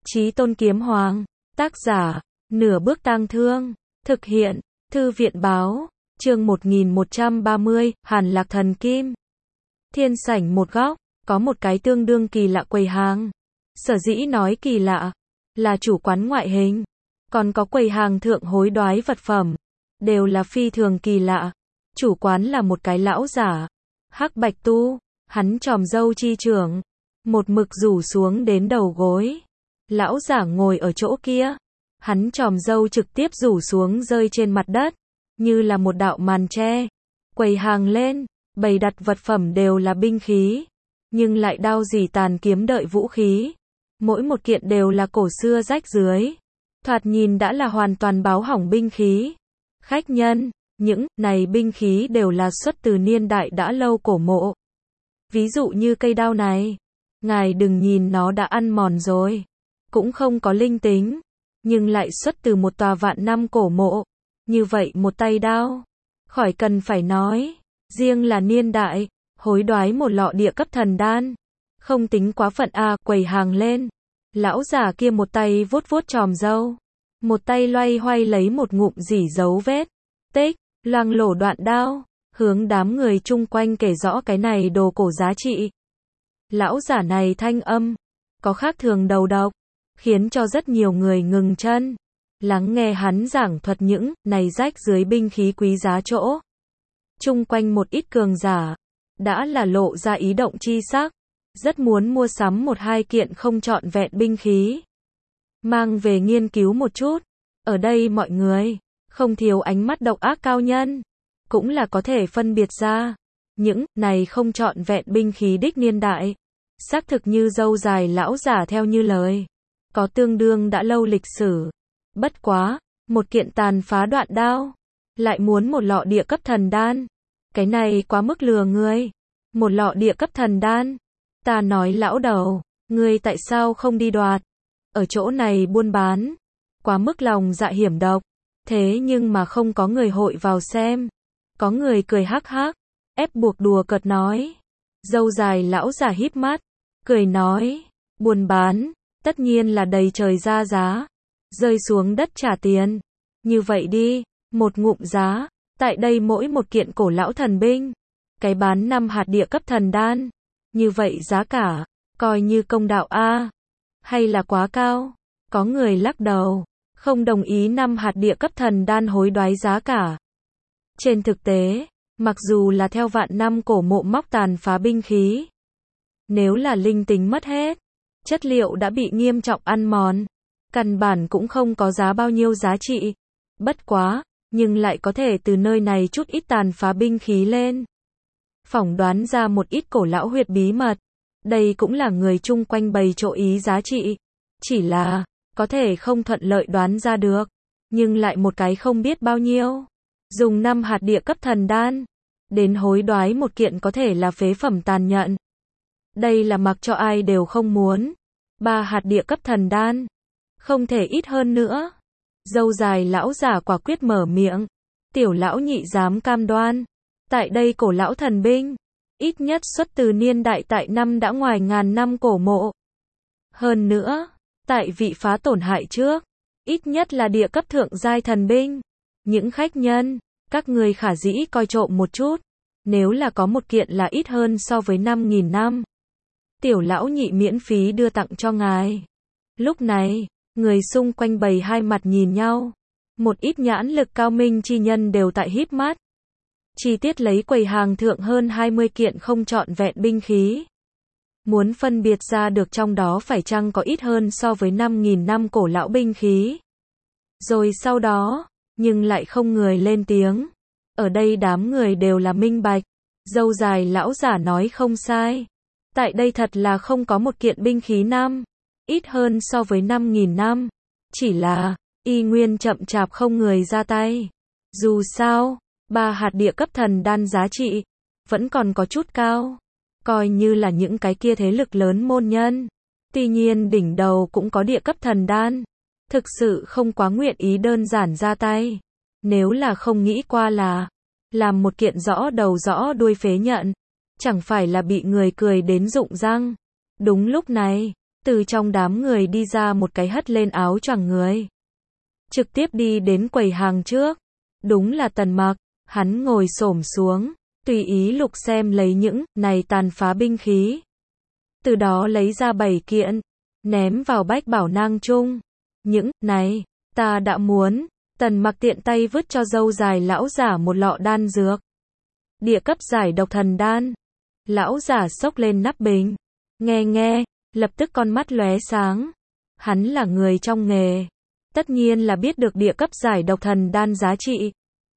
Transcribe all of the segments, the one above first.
Chí Tôn Kiếm Hoàng, tác giả, Nửa Bước Tang Thương, thực hiện, Thư viện báo, chương 1130, Hàn Lạc Thần Kim. Thiên sảnh một góc, có một cái tương đương kỳ lạ quầy hàng. Sở dĩ nói kỳ lạ, là chủ quán ngoại hình, còn có quầy hàng thượng hối đoái vật phẩm, đều là phi thường kỳ lạ. Chủ quán là một cái lão giả, hắc bạch tu, hắn tròm râu chi trưởng, một mực rủ xuống đến đầu gối. Lão giả ngồi ở chỗ kia, hắn tròm râu trực tiếp rủ xuống rơi trên mặt đất, như là một đạo màn tre. Quầy hàng lên, bày đặt vật phẩm đều là binh khí, nhưng lại đao dỉ tàn kiếm đợi vũ khí. Mỗi một kiện đều là cổ xưa rách rưới, thoạt nhìn đã là hoàn toàn báo hỏng binh khí. Khách nhân, những này binh khí đều là xuất từ niên đại đã lâu cổ mộ. Ví dụ như cây đao này, ngài đừng nhìn nó đã ăn mòn rồi, cũng không có linh tính, nhưng lại xuất từ một tòa vạn năm cổ mộ. Như vậy một tay đao, khỏi cần phải nói, riêng là niên đại, hối đoái một lọ địa cấp thần đan, không tính quá phận a. Quầy hàng lên, lão già kia một tay vuốt vuốt tròm râu, một tay loay hoay lấy một ngụm rỉ dấu vết tích, loang lổ đoạn đao, hướng đám người chung quanh kể rõ cái này đồ cổ giá trị. Lão giả này thanh âm có khác thường đầu độc, khiến cho rất nhiều người ngừng chân, lắng nghe hắn giảng thuật những này rách dưới binh khí quý giá chỗ. Chung quanh một ít cường giả đã là lộ ra ý động chi sắc, rất muốn mua sắm một hai kiện không trọn vẹn binh khí, mang về nghiên cứu một chút. Ở đây mọi người không thiếu ánh mắt độc ác cao nhân, cũng là có thể phân biệt ra những này không trọn vẹn binh khí đích niên đại. Xác thực như dâu dài lão giả theo như lời, có tương đương đã lâu lịch sử. Bất quá, một kiện tàn phá đoạn đao, lại muốn một lọ địa cấp thần đan. Cái này quá mức lừa người. Một lọ địa cấp thần đan. Ta nói lão đầu, ngươi tại sao không đi đoạt? Ở chỗ này buôn bán, quá mức lòng dạ hiểm độc. Thế nhưng mà không có người hội vào xem. Có người cười hắc hắc, ép buộc đùa cợt nói. Dâu dài lão giả híp mắt, cười nói, buôn bán, tất nhiên là đầy trời ra giá, rơi xuống đất trả tiền. Như vậy đi, một ngụm giá, tại đây mỗi một kiện cổ lão thần binh, cái bán 5 hạt địa cấp thần đan. Như vậy giá cả, coi như công đạo a, hay là quá cao? Có người lắc đầu, không đồng ý 5 hạt địa cấp thần đan hối đoái giá cả. Trên thực tế, mặc dù là theo vạn năm cổ mộ móc tàn phá binh khí, nếu là linh tính mất hết, chất liệu đã bị nghiêm trọng ăn mòn, căn bản cũng không có giá bao nhiêu giá trị. Bất quá, nhưng lại có thể từ nơi này chút ít tàn phá binh khí lên, phỏng đoán ra một ít cổ lão huyệt bí mật. Đây cũng là người chung quanh bày chỗ ý giá trị. Chỉ là, có thể không thuận lợi đoán ra được, nhưng lại một cái không biết bao nhiêu. Dùng 5 hạt địa cấp thần đan, đến hối đoái một kiện có thể là phế phẩm tàn nhẫn. Đây là mặc cho ai đều không muốn. 3 hạt địa cấp thần đan, không thể ít hơn nữa. Dâu dài lão giả quả quyết mở miệng. Tiểu lão nhị dám cam đoan, tại đây cổ lão thần binh, ít nhất xuất từ niên đại tại năm đã ngoài ngàn năm cổ mộ. Hơn nữa, tại vị phá tổn hại trước, ít nhất là địa cấp thượng giai thần binh. Những khách nhân, các người khả dĩ coi trộm một chút, nếu là có một kiện là ít hơn so với 5.000 năm, tiểu lão nhị miễn phí đưa tặng cho ngài. Lúc này, người xung quanh bầy hai mặt nhìn nhau, một ít nhãn lực cao minh chi nhân đều tại híp mắt. Chi tiết lấy quầy hàng thượng hơn 20 kiện không trọn vẹn binh khí. Muốn phân biệt ra được trong đó phải chăng có ít hơn so với 5.000 năm cổ lão binh khí. Rồi sau đó, nhưng lại không người lên tiếng. Ở đây đám người đều là minh bạch. Dâu dài lão giả nói không sai. Tại đây thật là không có một kiện binh khí năm ít hơn so với 5.000 năm. Chỉ là, y nguyên chậm chạp không người ra tay. Dù sao, 3 hạt địa cấp thần đan giá trị, vẫn còn có chút cao. Coi như là những cái kia thế lực lớn môn nhân. Tuy nhiên đỉnh đầu cũng có địa cấp thần đan. Thực sự không quá nguyện ý đơn giản ra tay. Nếu là không nghĩ qua là làm một kiện rõ đầu rõ đuôi phế nhận, chẳng phải là bị người cười đến rụng răng. Đúng lúc này, Từ trong đám người đi ra một cái hất lên áo choàng người. Trực tiếp đi đến quầy hàng trước. Đúng là Tần Mặc, hắn ngồi xổm xuống, tùy ý lục xem lấy những này tàn phá binh khí. Từ đó lấy ra 7 kiện, ném vào bách bảo nang chung. Những này, ta đã muốn. Tần Mặc tiện tay vứt cho dâu dài lão giả một lọ đan dược. Địa cấp giải độc thần đan. Lão giả xốc lên nắp bình. Nghe, lập tức con mắt lóe sáng. Hắn là người trong nghề. Tất nhiên là biết được địa cấp giải độc thần đan giá trị.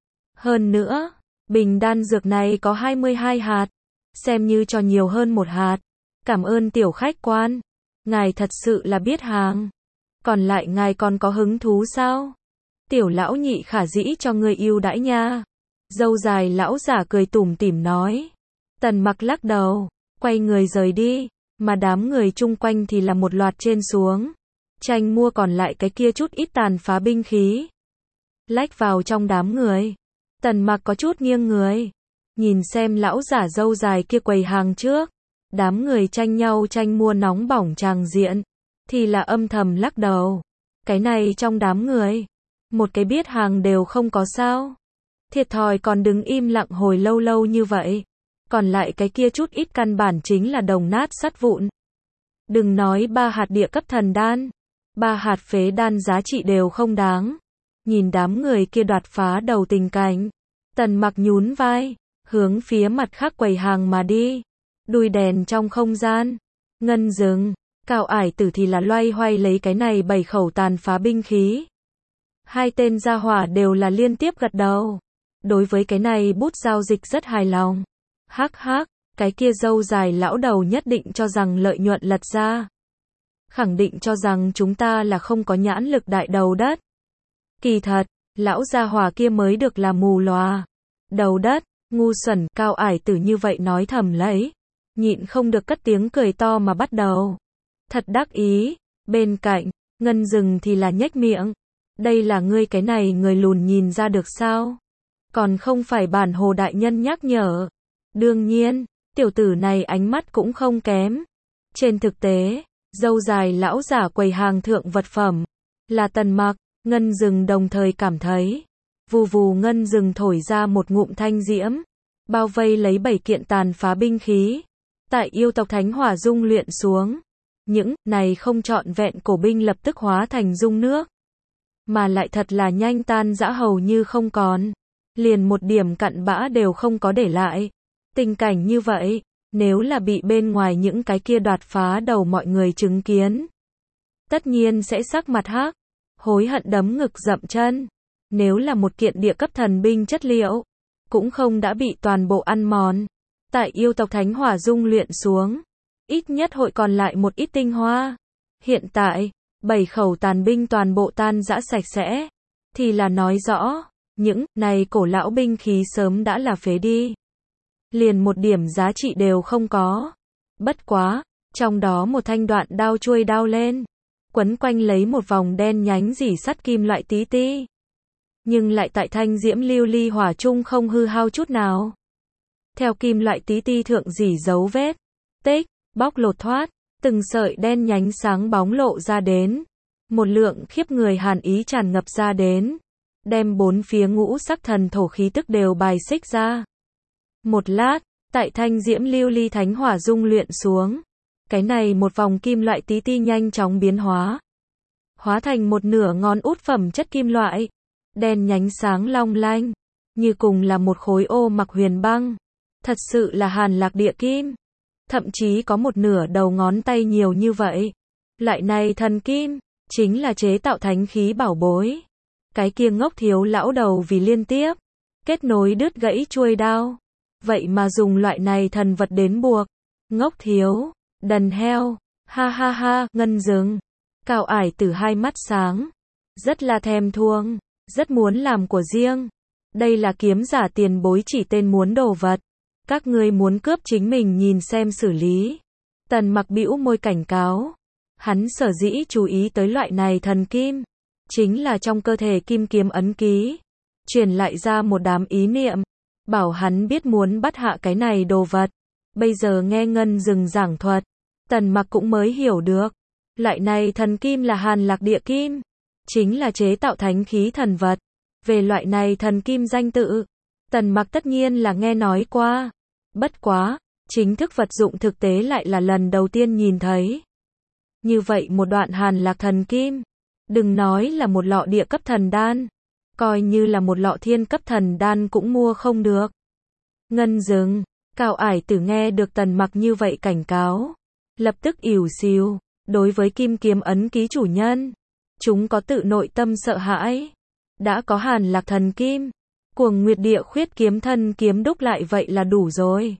Hơn nữa, bình đan dược này có 22 hạt. Xem như cho nhiều hơn một hạt. Cảm ơn tiểu khách quan. Ngài thật sự là biết hàng. Còn lại ngài còn có hứng thú sao? Tiểu lão nhị khả dĩ cho người ưu đãi nha. Dâu dài lão giả cười tủm tỉm nói. Tần Mặc lắc đầu, quay người rời đi, mà đám người chung quanh thì là một loạt trên xuống. Tranh mua còn lại cái kia chút ít tàn phá binh khí. Lách vào trong đám người. Tần Mặc có chút nghiêng người. Nhìn xem lão giả dâu dài kia quầy hàng trước. Đám người tranh nhau tranh mua nóng bỏng tràng diện. Thì là âm thầm lắc đầu. Cái này trong đám người. Một cái biết hàng đều không có sao. Thiệt thòi còn đứng im lặng hồi lâu lâu như vậy. Còn lại cái kia chút ít căn bản chính là đồng nát sắt vụn. Đừng nói 3 hạt địa cấp thần đan. 3 hạt phế đan giá trị đều không đáng. Nhìn đám người kia đoạt phá đầu tình cảnh. Tần Mặc nhún vai. Hướng phía mặt khác quầy hàng mà đi. Đuôi đèn trong không gian. Ngân rừng. Cao ải tử thì là loay hoay lấy cái này 7 khẩu tàn phá binh khí. Hai tên gia hỏa đều là liên tiếp gật đầu. Đối với cái này bút giao dịch rất hài lòng. Hắc, cái kia dâu dài lão đầu nhất định cho rằng lợi nhuận lật ra. Khẳng định cho rằng chúng ta là không có nhãn lực đại đầu đất. Kỳ thật, lão gia hỏa kia mới được là mù lòa. Đầu đất, ngu xuẩn, cao ải tử như vậy nói thầm lấy. Nhịn không được cất tiếng cười to mà bắt đầu. Thật đắc ý, bên cạnh, Ngân Rừng thì là nhếch miệng. Đây là ngươi cái này người lùn nhìn ra được sao? Còn không phải bản hồ đại nhân nhắc nhở. Đương nhiên, tiểu tử này ánh mắt cũng không kém. Trên thực tế, dâu dài lão giả quầy hàng thượng vật phẩm. Là Tần Mặc, Ngân Rừng đồng thời cảm thấy. Vù vù Ngân Rừng thổi ra một ngụm thanh diễm. Bao vây lấy 7 kiện tàn phá binh khí. Tại yêu tộc thánh hỏa dung luyện xuống. Những này không trọn vẹn cổ binh lập tức hóa thành dung nước. Mà lại thật là nhanh tan rã hầu như không còn. Liền một điểm cặn bã đều không có để lại. Tình cảnh như vậy, nếu là bị bên ngoài những cái kia đoạt phá đầu mọi người chứng kiến. Tất nhiên sẽ sắc mặt hắc, hối hận đấm ngực dậm chân. Nếu là một kiện địa cấp thần binh chất liệu, cũng không đã bị toàn bộ ăn mòn. Tại yêu tộc thánh hỏa dung luyện xuống, ít nhất hội còn lại một ít tinh hoa. Hiện tại, 7 khẩu tàn binh toàn bộ tan rã sạch sẽ. Thì là nói rõ, những này cổ lão binh khí sớm đã là phế đi. Liền một điểm giá trị đều không có. Bất quá, trong đó một thanh đoạn đao chuôi đao lên. Quấn quanh lấy một vòng đen nhánh rỉ sắt kim loại tí ti. Nhưng lại tại thanh diễm lưu ly hỏa chung không hư hao chút nào. Theo kim loại tí ti thượng rỉ dấu vết. Tích, bóc lột thoát. Từng sợi đen nhánh sáng bóng lộ ra đến. Một lượng khiếp người hàn ý tràn ngập ra đến. Đem bốn phía ngũ sắc thần thổ khí tức đều bài xích ra. Một lát, tại thanh diễm lưu ly thánh hỏa dung luyện xuống. Cái này một vòng kim loại tí ti nhanh chóng biến hóa. Hóa thành một nửa ngón út phẩm chất kim loại. Đen nhánh sáng long lanh. Như cùng là một khối ô mặc huyền băng. Thật sự là hàn lạc địa kim. Thậm chí có một nửa đầu ngón tay nhiều như vậy. Loại này thần kim, chính là chế tạo thánh khí bảo bối. Cái kia ngốc thiếu lão đầu vì liên tiếp kết nối đứt gãy chuôi đao. Vậy mà dùng loại này thần vật đến buộc. Ngốc thiếu, đần heo, ha, Ngân Rừng. Cao ải tử hai mắt sáng. Rất là thèm thuồng, rất muốn làm của riêng. Đây là kiếm giả tiền bối chỉ tên muốn đồ vật. Các ngươi muốn cướp chính mình nhìn xem xử lý. Tần Mặc bĩu môi cảnh cáo. Hắn sở dĩ chú ý tới loại này thần kim. Chính là trong cơ thể kim kiếm ấn ký. Truyền lại ra một đám ý niệm. Bảo hắn biết muốn bắt hạ cái này đồ vật. Bây giờ nghe Ngân Rừng giảng thuật. Tần Mặc cũng mới hiểu được. Loại này thần kim là Hàn Lạc địa kim, chính là chế tạo thánh khí thần vật. Về loại này thần kim danh tự, Tần Mặc tất nhiên là nghe nói qua. Bất quá, chính thức vật dụng thực tế lại là lần đầu tiên nhìn thấy. Như vậy một đoạn Hàn Lạc thần kim, đừng nói là một lọ địa cấp thần đan, coi như là một lọ thiên cấp thần đan cũng mua không được. Ngân dừng, Cao Ải Tử nghe được Tần Mặc như vậy cảnh cáo, lập tức ỉu xìu, đối với kim kiếm ấn ký chủ nhân, chúng có tự nội tâm sợ hãi. Đã có Hàn Lạc thần kim, Cuồng Nguyệt Địa Khuyết kiếm thân kiếm đúc lại vậy là đủ rồi.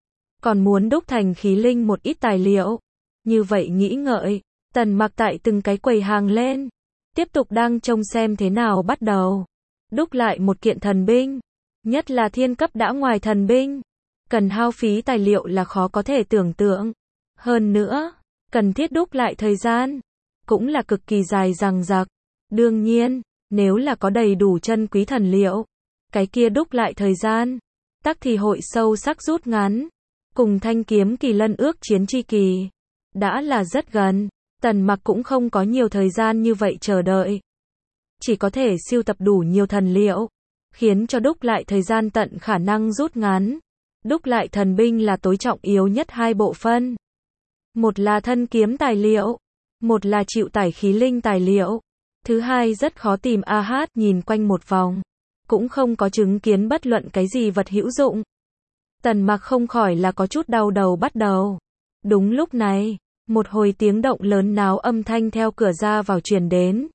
Còn muốn đúc thành khí linh một ít tài liệu. Như vậy nghĩ ngợi, Tần Mặc tại từng cái quầy hàng lên, tiếp tục đang trông xem thế nào bắt đầu đúc lại một kiện thần binh, nhất là thiên cấp đã ngoài thần binh, cần hao phí tài liệu là khó có thể tưởng tượng. Hơn nữa, cần thiết đúc lại thời gian, cũng là cực kỳ dài dằng dặc. Đương nhiên, nếu là có đầy đủ chân quý thần liệu, cái kia đúc lại thời gian, tắc thì hội sâu sắc rút ngắn. Cùng thanh kiếm kỳ lân ước chiến chi kỳ, đã là rất gần, Tần Mặc cũng không có nhiều thời gian như vậy chờ đợi. Chỉ có thể sưu tập đủ nhiều thần liệu, khiến cho đúc lại thời gian tận khả năng rút ngắn. Đúc lại thần binh là tối trọng yếu nhất hai bộ phân. Một là thân kiếm tài liệu, một là chịu tải khí linh tài liệu. Thứ hai rất khó tìm. Nhìn quanh một vòng, cũng không có chứng kiến bất luận cái gì vật hữu dụng. Tần Mặc không khỏi là có chút đau đầu bắt đầu. Đúng lúc này, một hồi tiếng động lớn náo âm thanh theo cửa ra vào truyền đến.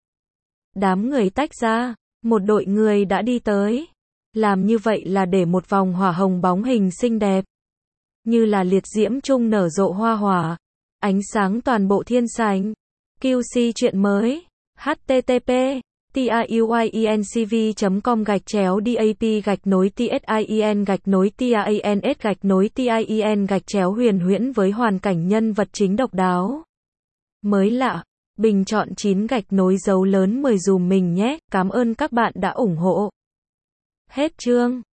Đám người tách ra, một đội người đã đi tới. Làm như vậy là để một vòng hỏa hồng bóng hình xinh đẹp, như là liệt diễm trung nở rộ hoa hỏa, ánh sáng toàn bộ thiên sảnh. QC chuyện mới. http tiuincv.com/dap-tsin-tien-tien-huyền huyễn với hoàn cảnh nhân vật chính độc đáo. Mới lạ, bình chọn 9 dấu lớn 10 dùm mình nhé, cảm ơn các bạn đã ủng hộ. Hết chương.